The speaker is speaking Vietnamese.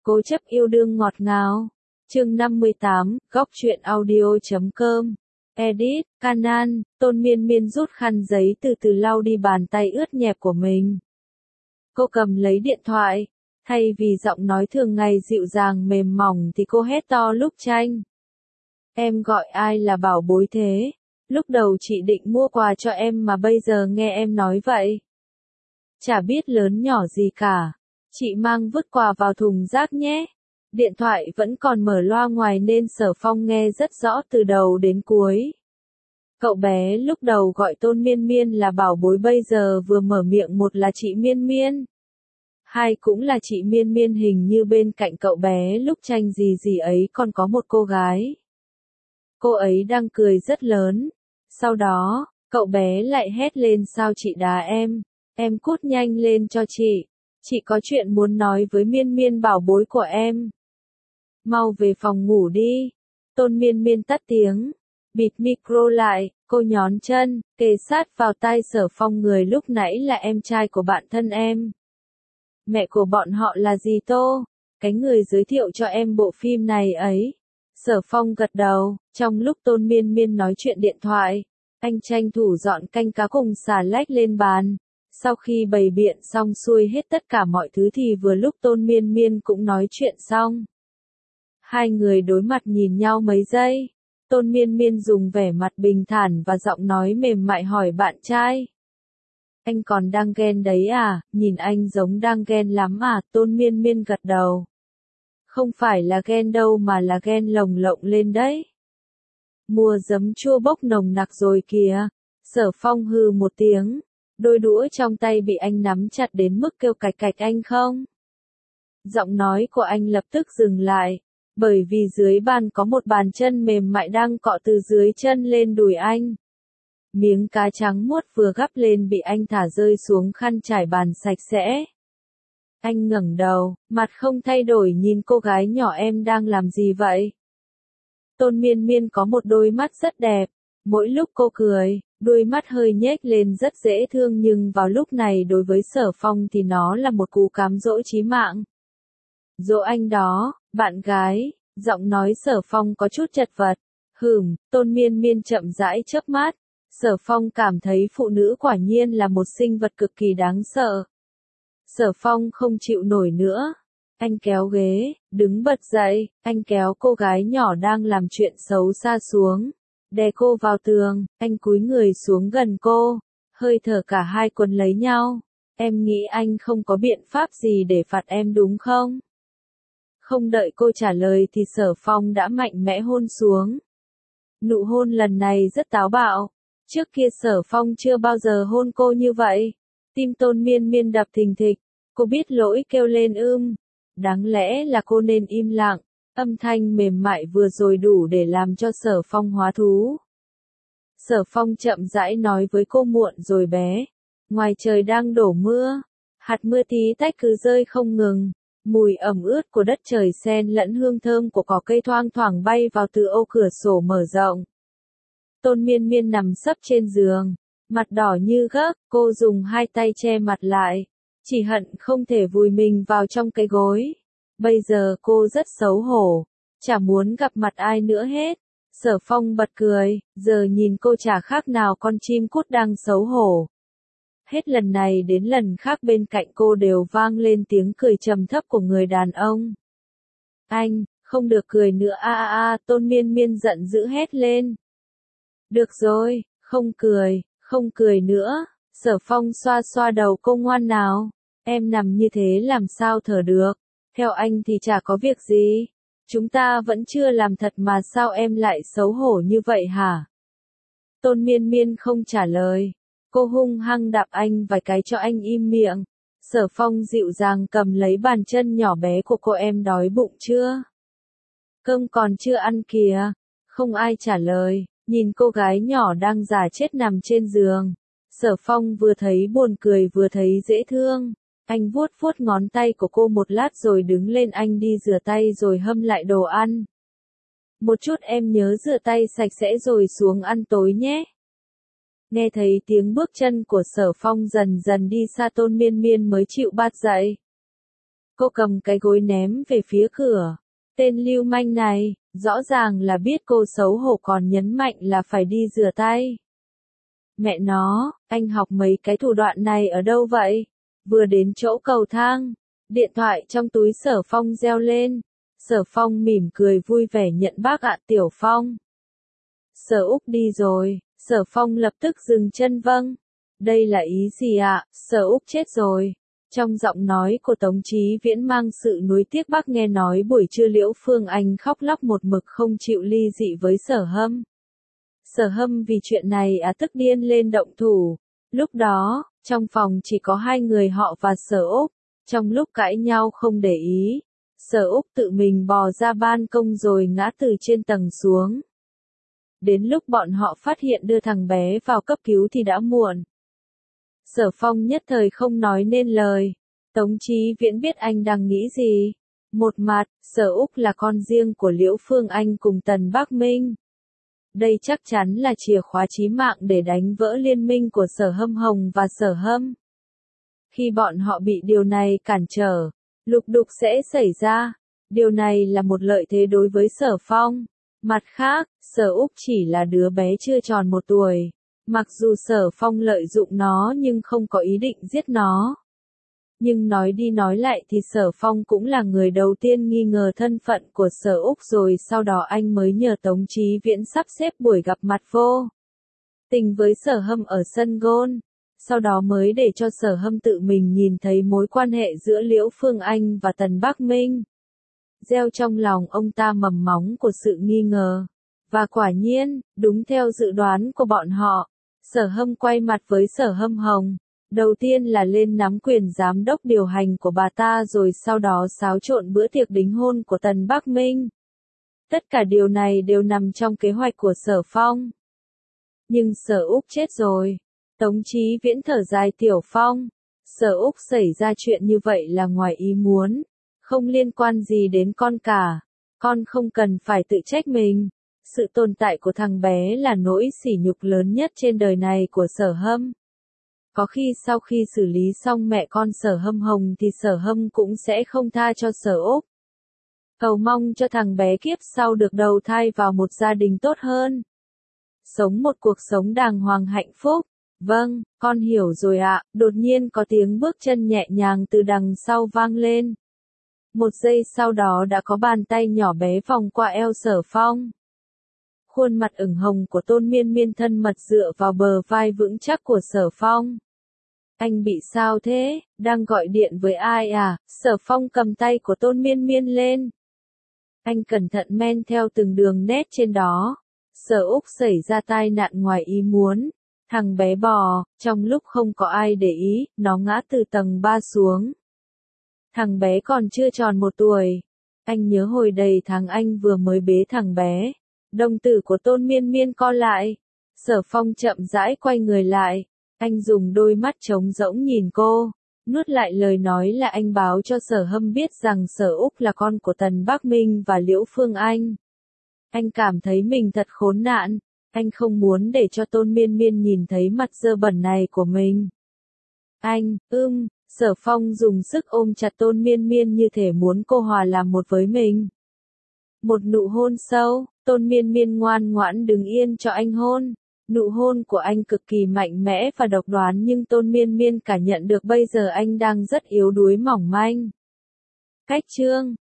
Cố chấp yêu đương ngọt ngào. Chương 58, góc truyện audio.com. Edit, Canan, Tôn Miên Miên rút khăn giấy từ từ lau đi bàn tay ướt nhẹp của mình. Cô cầm lấy điện thoại, thay vì giọng nói thường ngày dịu dàng mềm mỏng thì cô hét to lúc Tranh. Em gọi ai là bảo bối thế? Lúc đầu chị định mua quà cho em mà bây giờ nghe em nói vậy. Chả biết lớn nhỏ gì cả. Chị mang vứt quà vào thùng rác nhé. Điện thoại vẫn còn mở loa ngoài nên Sở Phong nghe rất rõ từ đầu đến cuối. Cậu bé lúc đầu gọi Tôn Miên Miên là bảo bối bây giờ vừa mở miệng một là chị Miên Miên. Hai cũng là chị Miên Miên, hình như bên cạnh cậu bé lúc Tranh gì ấy còn có một cô gái. Cô ấy đang cười rất lớn. Sau đó, cậu bé lại hét lên sao chị đá em cút nhanh lên cho chị có chuyện muốn nói với Miên Miên bảo bối của em. Mau về phòng ngủ đi. Tôn Miên Miên tắt tiếng, bịt micro lại, cô nhón chân, kề sát vào tai Sở Phong, người lúc nãy là em trai của bạn thân em. Mẹ của bọn họ là dì Tô, cái người giới thiệu cho em bộ phim này ấy. Sở Phong gật đầu, trong lúc Tôn Miên Miên nói chuyện điện thoại, anh tranh thủ dọn canh cá cùng xà lách lên bàn. Sau khi bày biện xong xuôi hết tất cả mọi thứ thì vừa lúc Tôn Miên Miên cũng nói chuyện xong. Hai người đối mặt nhìn nhau mấy giây. Tôn Miên Miên dùng vẻ mặt bình thản và giọng nói mềm mại hỏi bạn trai. Anh còn đang ghen đấy à, nhìn anh giống đang ghen lắm à, Tôn Miên Miên gật đầu. Không phải là ghen đâu mà là ghen lồng lộng lên đấy. Mùa giấm chua bốc nồng nặc rồi kìa. Sở Phong hừ một tiếng. Đôi đũa trong tay bị anh nắm chặt đến mức kêu cạch cạch anh không. Giọng nói của anh lập tức dừng lại, bởi vì dưới bàn có một bàn chân mềm mại đang cọ từ dưới chân lên đùi anh. Miếng cá trắng muốt vừa gắp lên bị anh thả rơi xuống khăn trải bàn sạch sẽ. Anh ngẩng đầu, mặt không thay đổi nhìn cô gái nhỏ, em đang làm gì vậy? Tôn Miên Miên có một đôi mắt rất đẹp, mỗi lúc cô cười, đôi mắt hơi nhếch lên rất dễ thương, nhưng vào lúc này đối với Sở Phong thì nó là một cú cám dỗ chí mạng. Dỗ anh đó, bạn gái, giọng nói Sở Phong có chút chật vật. Tôn Miên Miên chậm rãi chớp mắt. Sở Phong cảm thấy phụ nữ quả nhiên là một sinh vật cực kỳ đáng sợ. Sở Phong không chịu nổi nữa. Anh kéo ghế, đứng bật dậy, anh kéo cô gái nhỏ đang làm chuyện xấu xa xuống. Đè cô vào tường, anh cúi người xuống gần cô, hơi thở cả hai quấn lấy nhau. Em nghĩ anh không có biện pháp gì để phạt em đúng không? Không đợi cô trả lời thì Sở Phong đã mạnh mẽ hôn xuống. Nụ hôn lần này rất táo bạo. Trước kia Sở Phong chưa bao giờ hôn cô như vậy. Tim Tôn Miên Miên đập thình thịch. Cô biết lỗi kêu lên Đáng lẽ là cô nên im lặng. Âm thanh mềm mại vừa rồi đủ để làm cho Sở Phong hóa thú. Sở Phong chậm rãi nói với cô, muộn rồi bé. Ngoài trời đang đổ mưa. Hạt mưa tí tách cứ rơi không ngừng. Mùi ẩm ướt của đất trời xen lẫn hương thơm của cỏ cây thoang thoảng bay vào từ ô cửa sổ mở rộng. Tôn Miên Miên nằm sấp trên giường, mặt đỏ như gấc, cô dùng hai tay che mặt lại, chỉ hận không thể vùi mình vào trong cái gối. Bây giờ cô rất xấu hổ, chả muốn gặp mặt ai nữa hết. Sở Phong bật cười, giờ nhìn cô chả khác nào con chim cút đang xấu hổ. Hết lần này đến lần khác bên cạnh cô đều vang lên tiếng cười trầm thấp của người đàn ông. Anh, không được cười nữa Tôn Miên Miên giận dữ hét lên. Được rồi, không cười nữa. Sở Phong xoa xoa đầu cô, ngoan nào. Em nằm như thế làm sao thở được. Theo anh thì chả có việc gì. Chúng ta vẫn chưa làm thật mà sao em lại xấu hổ như vậy hả? Tôn Miên Miên không trả lời. Cô hung hăng đạp anh vài cái cho anh im miệng. Sở Phong dịu dàng cầm lấy bàn chân nhỏ bé của cô, em đói bụng chưa? Cơm còn chưa ăn kìa. Không ai trả lời. Nhìn cô gái nhỏ đang giả chết nằm trên giường. Sở Phong vừa thấy buồn cười vừa thấy dễ thương. Anh vuốt vuốt ngón tay của cô một lát rồi đứng lên, anh đi rửa tay rồi hâm lại đồ ăn. Một chút, em nhớ rửa tay sạch sẽ rồi xuống ăn tối nhé. Nghe thấy tiếng bước chân của Sở Phong dần dần đi xa, Tôn Miên Miên mới chịu bạt dậy. Cô cầm cái gối ném về phía cửa. Tên lưu manh này, rõ ràng là biết cô xấu hổ còn nhấn mạnh là phải đi rửa tay. Mẹ nó, anh học mấy cái thủ đoạn này ở đâu vậy? Vừa đến chỗ cầu thang, điện thoại trong túi Sở Phong reo lên. Sở Phong mỉm cười vui vẻ nhận bác ạ Tiểu Phong. Sở Úc đi rồi, Sở Phong lập tức dừng chân vâng. Đây là ý gì ạ? Sở Úc chết rồi. Trong giọng nói của Tống Chí Viễn mang sự nuối tiếc bác nghe nói buổi trưa Liễu Phương Anh khóc lóc một mực không chịu ly dị với Sở Hâm. Sở Hâm vì chuyện này tức điên lên động thủ. Lúc đó, trong phòng chỉ có hai người họ và Sở Úc. Trong lúc cãi nhau không để ý, Sở Úc tự mình bò ra ban công rồi ngã từ trên tầng xuống. Đến lúc bọn họ phát hiện đưa thằng bé vào cấp cứu thì đã muộn. Sở Phong nhất thời không nói nên lời. Tống Chí Viễn biết anh đang nghĩ gì. Một mặt, Sở Úc là con riêng của Liễu Phương Anh cùng Tần Bắc Minh. Đây chắc chắn là chìa khóa chí mạng để đánh vỡ liên minh của Sở Hâm Hồng và Sở Hâm. Khi bọn họ bị điều này cản trở, lục đục sẽ xảy ra. Điều này là một lợi thế đối với Sở Phong. Mặt khác, Sở Úc chỉ là đứa bé chưa tròn 1 tuổi. Mặc dù Sở Phong lợi dụng nó nhưng không có ý định giết nó. Nhưng nói đi nói lại thì Sở Phong cũng là người đầu tiên nghi ngờ thân phận của Sở Úc rồi sau đó anh mới nhờ Tống Chí Viễn sắp xếp buổi gặp mặt vô tình với Sở Hâm ở sân golf. Sau đó mới để cho Sở Hâm tự mình nhìn thấy mối quan hệ giữa Liễu Phương Anh và Tần Bắc Minh. Gieo trong lòng ông ta mầm móng của sự nghi ngờ. Và quả nhiên, đúng theo dự đoán của bọn họ, Sở Hâm quay mặt với Sở Hâm Hồng. Đầu tiên là lên nắm quyền giám đốc điều hành của bà ta rồi sau đó xáo trộn bữa tiệc đính hôn của Tần Bắc Minh. Tất cả điều này đều nằm trong kế hoạch của Sở Phong. Nhưng Sở Úc chết rồi. Tống Chí Viễn thở dài Tiểu Phong. Sở Úc xảy ra chuyện như vậy là ngoài ý muốn. Không liên quan gì đến con cả. Con không cần phải tự trách mình. Sự tồn tại của thằng bé là nỗi sỉ nhục lớn nhất trên đời này của Sở Hâm. Có khi sau khi xử lý xong mẹ con Sở Hâm Hồng thì Sở Hâm cũng sẽ không tha cho Sở Úc. Cầu mong cho thằng bé kiếp sau được đầu thai vào một gia đình tốt hơn. Sống một cuộc sống đàng hoàng hạnh phúc. Vâng, con hiểu rồi ạ. Đột nhiên có tiếng bước chân nhẹ nhàng từ đằng sau vang lên. Một giây sau đó đã có bàn tay nhỏ bé vòng qua eo Sở Phong. Khuôn mặt ửng hồng của Tôn Miên Miên thân mật dựa vào bờ vai vững chắc của Sở Phong. Anh bị sao thế? Đang gọi điện với ai à? Sở Phong cầm tay của Tôn Miên Miên lên. Anh cẩn thận men theo từng đường nét trên đó. Sở Úc xảy ra tai nạn ngoài ý muốn. Thằng bé bò, trong lúc không có ai để ý, nó ngã từ tầng 3 xuống. Thằng bé còn chưa tròn 1 tuổi. Anh nhớ hồi đầy tháng anh vừa mới bế thằng bé. Đồng tử của Tôn Miên Miên co lại. Sở Phong chậm rãi quay người lại. Anh dùng đôi mắt trống rỗng nhìn cô. Nuốt lại lời nói là anh báo cho Sở Hâm biết rằng Sở Úc là con của Tần Bắc Minh và Liễu Phương Anh. Anh cảm thấy mình thật khốn nạn. Anh không muốn để cho Tôn Miên Miên nhìn thấy mặt dơ bẩn này của mình. Anh, Sở Phong dùng sức ôm chặt Tôn Miên Miên như thể muốn cô hòa làm một với mình. Một nụ hôn sâu, Tôn Miên Miên ngoan ngoãn đứng yên cho anh hôn. Nụ hôn của anh cực kỳ mạnh mẽ và độc đoán nhưng Tôn Miên Miên cảm nhận được bây giờ anh đang rất yếu đuối mỏng manh. Cách chương